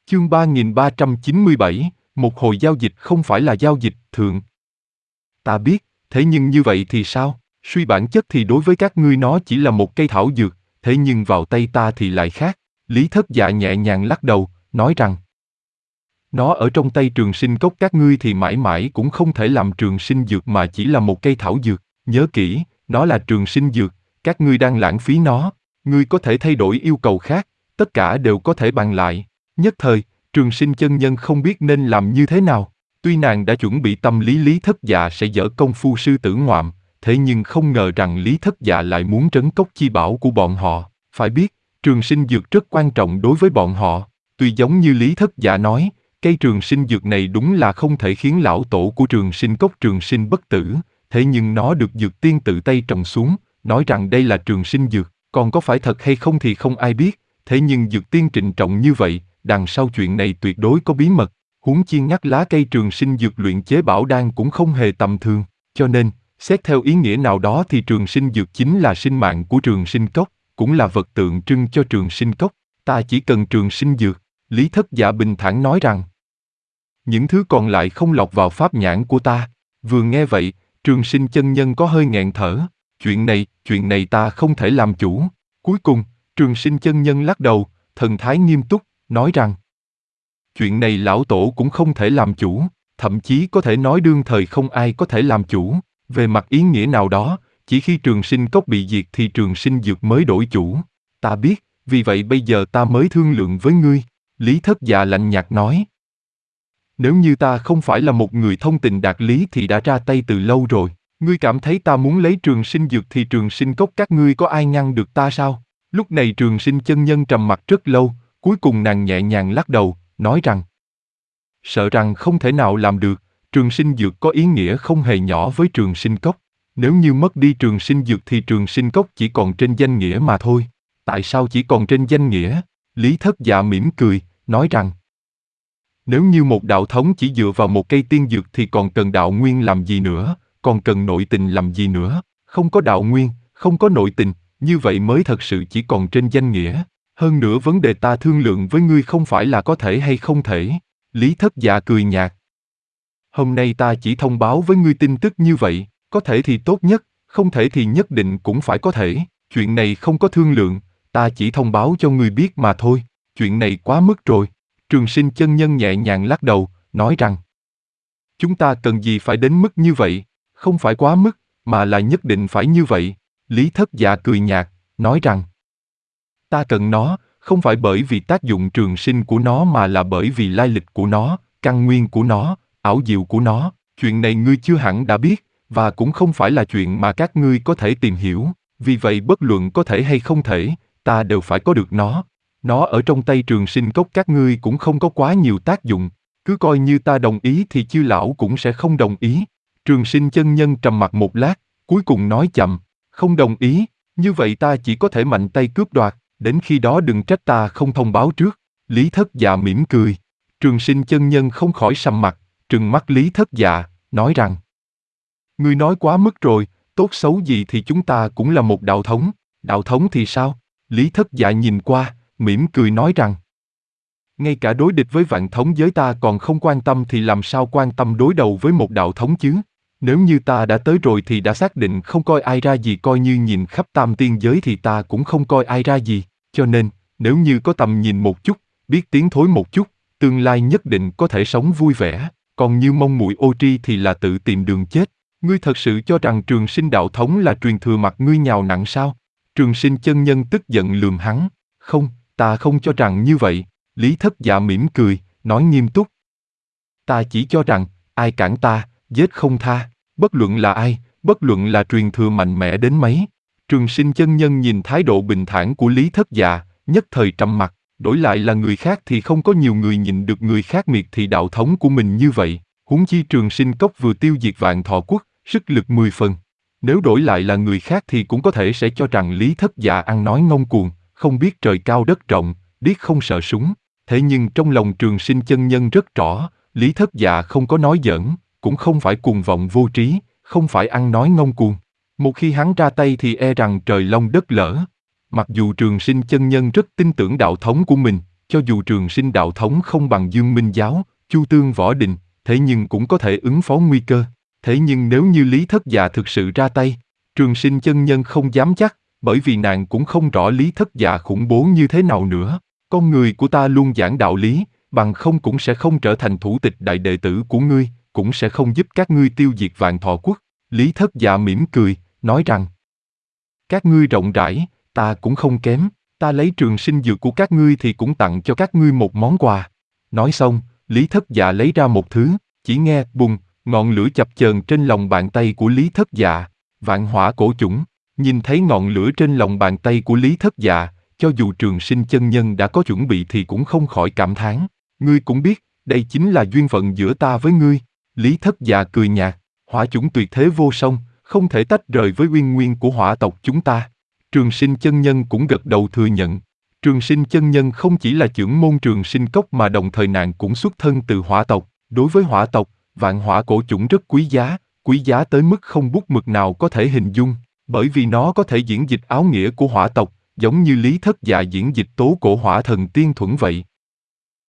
Chương 3397, một hồi giao dịch không phải là giao dịch thường. Ta biết, thế nhưng như vậy thì sao? Suy bản chất thì đối với các ngươi nó chỉ là một cây thảo dược, thế nhưng vào tay ta thì lại khác. Lý Thất Dạ nhẹ nhàng lắc đầu, nói rằng nó ở trong tay Trường Sinh Cốc các ngươi thì mãi mãi cũng không thể làm trường sinh dược mà chỉ là một cây thảo dược. Nhớ kỹ, nó là trường sinh dược, các ngươi đang lãng phí nó. Ngươi có thể thay đổi yêu cầu khác, tất cả đều có thể bàn lại. Nhất thời, Trường Sinh chân nhân không biết nên làm như thế nào. Tuy nàng đã chuẩn bị tâm lý Lý Thất Dạ sẽ dở công phu sư tử ngoạm, thế nhưng không ngờ rằng Lý Thất Dạ lại muốn trấn cốc chi bảo của bọn họ. Phải biết, trường sinh dược rất quan trọng đối với bọn họ. Tuy giống như Lý Thất Dạ nói, cây trường sinh dược này đúng là không thể khiến lão tổ của trường sinh cốc trường sinh bất tử, thế nhưng nó được dược tiên tự tay trồng xuống, nói rằng đây là trường sinh dược, còn có phải thật hay không thì không ai biết, thế nhưng dược tiên trịnh trọng như vậy, đằng sau chuyện này tuyệt đối có bí mật, huống chi ngắt lá cây trường sinh dược luyện chế bảo đan cũng không hề tầm thường, cho nên, xét theo ý nghĩa nào đó thì trường sinh dược chính là sinh mạng của trường sinh cốc, cũng là vật tượng trưng cho trường sinh cốc, ta chỉ cần trường sinh dược, Lý Thất Dạ bình thản nói rằng. Những thứ còn lại không lọt vào pháp nhãn của ta. Vừa nghe vậy, Trường Sinh chân nhân có hơi nghẹn thở. Chuyện này ta không thể làm chủ. Cuối cùng, Trường Sinh chân nhân lắc đầu, thần thái nghiêm túc, nói rằng chuyện này lão tổ cũng không thể làm chủ, thậm chí có thể nói đương thời không ai có thể làm chủ. Về mặt ý nghĩa nào đó, chỉ khi Trường Sinh cốc bị diệt thì Trường Sinh dược mới đổi chủ. Ta biết, vì vậy bây giờ ta mới thương lượng với ngươi. Lý Thất Dạ lạnh nhạt nói. Nếu như ta không phải là một người thông tình đạt lý thì đã ra tay từ lâu rồi. Ngươi cảm thấy ta muốn lấy trường sinh dược thì trường sinh cốc các ngươi có ai ngăn được ta sao? Lúc này Trường Sinh chân nhân trầm mặc rất lâu, cuối cùng nàng nhẹ nhàng lắc đầu, nói rằng sợ rằng không thể nào làm được, trường sinh dược có ý nghĩa không hề nhỏ với trường sinh cốc. Nếu như mất đi trường sinh dược thì trường sinh cốc chỉ còn trên danh nghĩa mà thôi. Tại sao chỉ còn trên danh nghĩa? Lý Thất Dạ mỉm cười, nói rằng nếu như một đạo thống chỉ dựa vào một cây tiên dược thì còn cần đạo nguyên làm gì nữa, còn cần nội tình làm gì nữa, không có đạo nguyên, không có nội tình, như vậy mới thật sự chỉ còn trên danh nghĩa. Hơn nữa vấn đề ta thương lượng với ngươi không phải là có thể hay không thể. Lý Thất Dạ cười nhạt. Hôm nay ta chỉ thông báo với ngươi tin tức như vậy, có thể thì tốt nhất, không thể thì nhất định cũng phải có thể. Chuyện này không có thương lượng, ta chỉ thông báo cho ngươi biết mà thôi, chuyện này quá mức rồi. Trường Sinh chân nhân nhẹ nhàng lắc đầu, nói rằng chúng ta cần gì phải đến mức như vậy, không phải quá mức, mà là nhất định phải như vậy. Lý Thất Dạ cười nhạt, nói rằng ta cần nó, không phải bởi vì tác dụng trường sinh của nó mà là bởi vì lai lịch của nó, căn nguyên của nó, ảo diệu của nó. Chuyện này ngươi chưa hẳn đã biết, và cũng không phải là chuyện mà các ngươi có thể tìm hiểu, vì vậy bất luận có thể hay không thể, ta đều phải có được nó. Nó ở trong tay trường sinh cốc các ngươi cũng không có quá nhiều tác dụng, cứ coi như ta đồng ý thì chư lão cũng sẽ không đồng ý. Trường Sinh chân nhân trầm mặc một lát, cuối cùng nói chậm, không đồng ý, như vậy ta chỉ có thể mạnh tay cướp đoạt, đến khi đó đừng trách ta không thông báo trước. Lý Thất Dạ mỉm cười. Trường Sinh chân nhân không khỏi sầm mặt, trừng mắt Lý Thất Dạ, nói rằng ngươi nói quá mức rồi, tốt xấu gì thì chúng ta cũng là một đạo thống thì sao? Lý Thất Dạ nhìn qua, mỉm cười nói rằng ngay cả đối địch với vạn thống giới ta còn không quan tâm thì làm sao quan tâm đối đầu với một đạo thống chứ? Nếu như ta đã tới rồi thì đã xác định không coi ai ra gì, coi như nhìn khắp tam tiên giới thì ta cũng không coi ai ra gì, cho nên, nếu như có tầm nhìn một chút, biết tiến thối một chút, tương lai nhất định có thể sống vui vẻ, còn như mông muội ô tri thì là tự tìm đường chết. Ngươi thật sự cho rằng Trường Sinh đạo thống là truyền thừa mặt ngươi nhào nặng sao? Trường Sinh chân nhân tức giận lườm hắn, không, ta không cho rằng như vậy. Lý Thất Dạ mỉm cười, nói nghiêm túc. Ta chỉ cho rằng, ai cản ta, giết không tha, bất luận là ai, bất luận là truyền thừa mạnh mẽ đến mấy. Trường Sinh chân nhân nhìn thái độ bình thản của Lý Thất Dạ, nhất thời trầm mặc, đổi lại là người khác thì không có nhiều người nhìn được người khác miệt thị đạo thống của mình như vậy, huống chi Trường Sinh cốc vừa tiêu diệt Vạn Thọ quốc, sức lực 10 phần. Nếu đổi lại là người khác thì cũng có thể sẽ cho rằng Lý Thất Dạ ăn nói ngông cuồng, không biết trời cao đất rộng, biết không sợ súng. Thế nhưng trong lòng Trường Sinh chân nhân rất rõ, Lý Thất Dạ không có nói giỡn, cũng không phải cuồng vọng vô trí, không phải ăn nói ngông cuồng. Một khi hắn ra tay thì e rằng trời long đất lở. Mặc dù Trường Sinh chân nhân rất tin tưởng đạo thống của mình, cho dù Trường Sinh đạo thống không bằng Dương Minh giáo, Chu Tương võ đình, thế nhưng cũng có thể ứng phó nguy cơ. Thế nhưng nếu như Lý Thất Dạ thực sự ra tay, Trường Sinh chân nhân không dám chắc, bởi vì nàng cũng không rõ Lý Thất Dạ khủng bố như thế nào nữa. Con người của ta luôn giảng đạo lý, bằng không cũng sẽ không trở thành thủ tịch đại đệ tử của ngươi, cũng sẽ không giúp các ngươi tiêu diệt Vạn Thọ quốc. Lý Thất Dạ mỉm cười, nói rằng, các ngươi rộng rãi, ta cũng không kém, ta lấy trường sinh dược của các ngươi thì cũng tặng cho các ngươi một món quà. Nói xong, Lý Thất Dạ lấy ra một thứ, chỉ nghe bùng, ngọn lửa chập chờn trên lòng bàn tay của Lý Thất Dạ, vạn hỏa cổ chủng. Nhìn thấy ngọn lửa trên lòng bàn tay của Lý Thất Dạ, cho dù Trường Sinh chân nhân đã có chuẩn bị thì cũng không khỏi cảm thán. Ngươi cũng biết, đây chính là duyên phận giữa ta với ngươi. Lý Thất Dạ cười nhạt, hỏa chủng tuyệt thế vô song, không thể tách rời với uyên nguyên của hỏa tộc chúng ta. Trường Sinh chân nhân cũng gật đầu thừa nhận. Trường Sinh chân nhân không chỉ là trưởng môn Trường Sinh cốc mà đồng thời nàng cũng xuất thân từ hỏa tộc. Đối với hỏa tộc, vạn hỏa cổ chủng rất quý giá tới mức không bút mực nào có thể hình dung, bởi vì nó có thể diễn dịch áo nghĩa của hỏa tộc, giống như Lý Thất Dạ diễn dịch tố cổ hỏa thần tiên thuẫn vậy.